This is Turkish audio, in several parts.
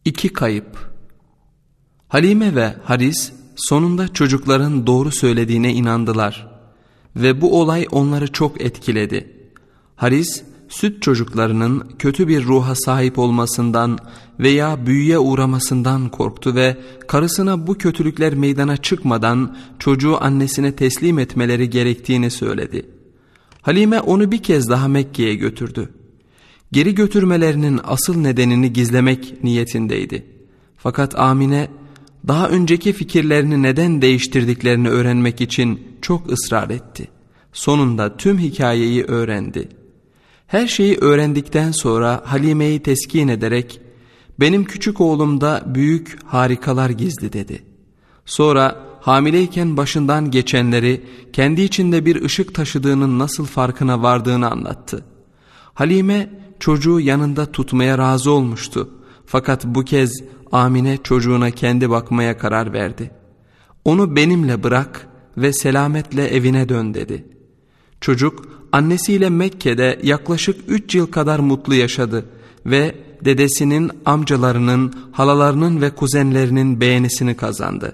İki kayıp. Halime ve Haris sonunda çocukların doğru söylediğine inandılar ve bu olay onları çok etkiledi. Haris, süt çocuklarının kötü bir ruha sahip olmasından veya büyüye uğramasından korktu ve karısına bu kötülükler meydana çıkmadan çocuğu annesine teslim etmeleri gerektiğini söyledi. Halime onu bir kez daha Mekke'ye götürdü. Geri götürmelerinin asıl nedenini gizlemek niyetindeydi. Fakat Amine daha önceki fikirlerini neden değiştirdiklerini öğrenmek için çok ısrar etti. Sonunda tüm hikayeyi öğrendi. Her şeyi öğrendikten sonra Halime'yi teskin ederek "Benim küçük oğlumda büyük harikalar gizli" dedi. Sonra hamileyken başından geçenleri, kendi içinde bir ışık taşıdığının nasıl farkına vardığını anlattı. Halime çocuğu yanında tutmaya razı olmuştu. Fakat bu kez Amine çocuğuna kendi bakmaya karar verdi. "Onu benimle bırak ve selametle evine dön" dedi. Çocuk annesiyle Mekke'de yaklaşık 3 yıl kadar mutlu yaşadı ve dedesinin, amcalarının, halalarının ve kuzenlerinin beğenisini kazandı.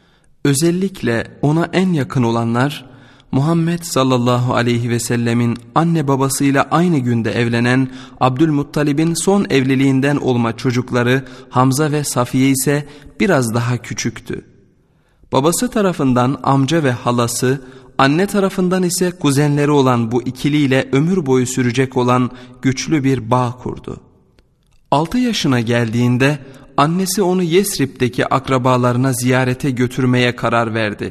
Özellikle ona en yakın olanlar, Muhammed sallallahu aleyhi ve sellemin anne babasıyla aynı günde evlenen Abdülmuttalib'in son evliliğinden olma çocukları Hamza ve Safiye ise biraz daha küçüktü. Babası tarafından amca ve halası, anne tarafından ise kuzenleri olan bu ikiliyle ömür boyu sürecek olan güçlü bir bağ kurdu. 6 yaşına geldiğinde annesi onu Yesrib'deki akrabalarına ziyarete götürmeye karar verdi.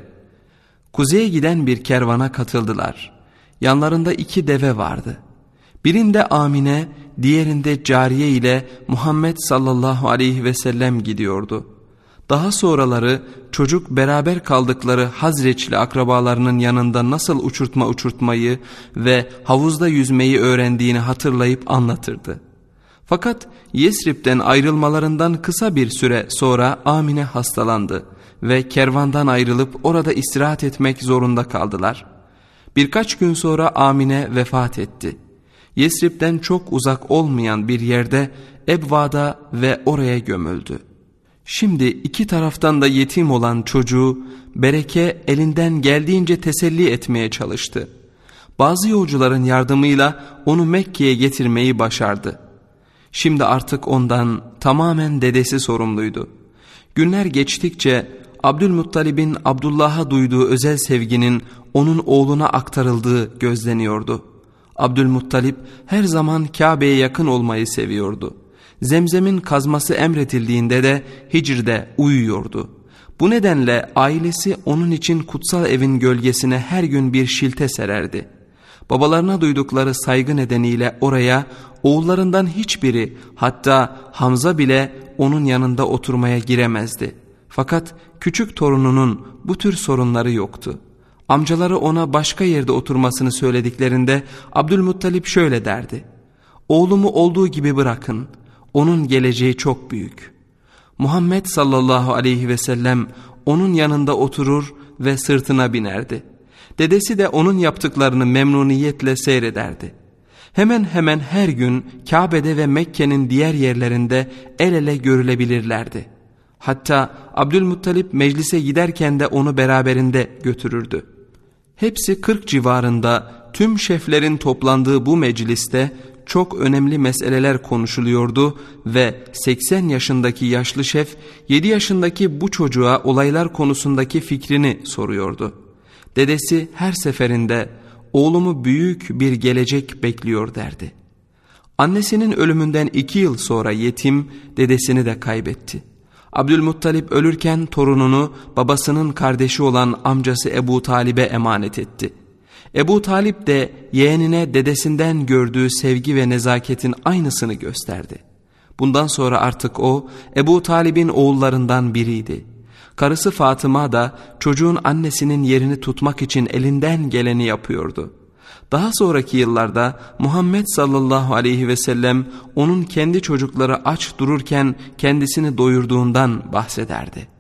Kuzeye giden bir kervana katıldılar. Yanlarında 2 deve vardı. Birinde Amine, diğerinde Cariye ile Muhammed sallallahu aleyhi ve sellem gidiyordu. Daha sonraları çocuk beraber kaldıkları Hazreçli akrabalarının yanında nasıl uçurtma uçurtmayı ve havuzda yüzmeyi öğrendiğini hatırlayıp anlatırdı. Fakat Yesrib'den ayrılmalarından kısa bir süre sonra Amine hastalandı ve kervandan ayrılıp orada istirahat etmek zorunda kaldılar. Birkaç gün sonra Amine vefat etti. Yesrib'den çok uzak olmayan bir yerde Ebva'da ve oraya gömüldü. Şimdi 2 taraftan da yetim olan çocuğu Bereke elinden geldiğince teselli etmeye çalıştı. Bazı yolcuların yardımıyla onu Mekke'ye getirmeyi başardı. Şimdi artık ondan tamamen dedesi sorumluydu. Günler geçtikçe Abdülmuttalib'in Abdullah'a duyduğu özel sevginin onun oğluna aktarıldığı gözleniyordu. Abdülmuttalib her zaman Kabe'ye yakın olmayı seviyordu. Zemzem'in kazması emredildiğinde de Hicr'de uyuyordu. Bu nedenle ailesi onun için kutsal evin gölgesine her gün bir şilte sererdi. Babalarına duydukları saygı nedeniyle oraya oğullarından hiçbiri, hatta Hamza bile onun yanında oturmaya giremezdi. Fakat küçük torununun bu tür sorunları yoktu. Amcaları ona başka yerde oturmasını söylediklerinde Abdülmuttalip şöyle derdi: "Oğlumu olduğu gibi bırakın. Onun geleceği çok büyük." Muhammed sallallahu aleyhi ve sellem onun yanında oturur ve sırtına binerdi. Dedesi de onun yaptıklarını memnuniyetle seyrederdi. Hemen hemen her gün Kabe'de ve Mekke'nin diğer yerlerinde el ele görülebilirlerdi. Hatta Abdülmuttalip meclise giderken de onu beraberinde götürürdü. Hepsi 40 civarında tüm şeflerin toplandığı bu mecliste çok önemli meseleler konuşuluyordu ve 80 yaşındaki yaşlı şef 7 yaşındaki bu çocuğa olaylar konusundaki fikrini soruyordu. Dedesi her seferinde "Oğlumu büyük bir gelecek bekliyor" derdi. Annesinin ölümünden 2 yıl sonra yetim, dedesini de kaybetti. Abdülmuttalip ölürken torununu babasının kardeşi olan amcası Ebu Talib'e emanet etti. Ebu Talip de yeğenine dedesinden gördüğü sevgi ve nezaketin aynısını gösterdi. Bundan sonra artık o Ebu Talib'in oğullarından biriydi. Karısı Fatıma da çocuğun annesinin yerini tutmak için elinden geleni yapıyordu. Daha sonraki yıllarda Muhammed sallallahu aleyhi ve sellem onun kendi çocukları aç dururken kendisini doyurduğundan bahsederdi.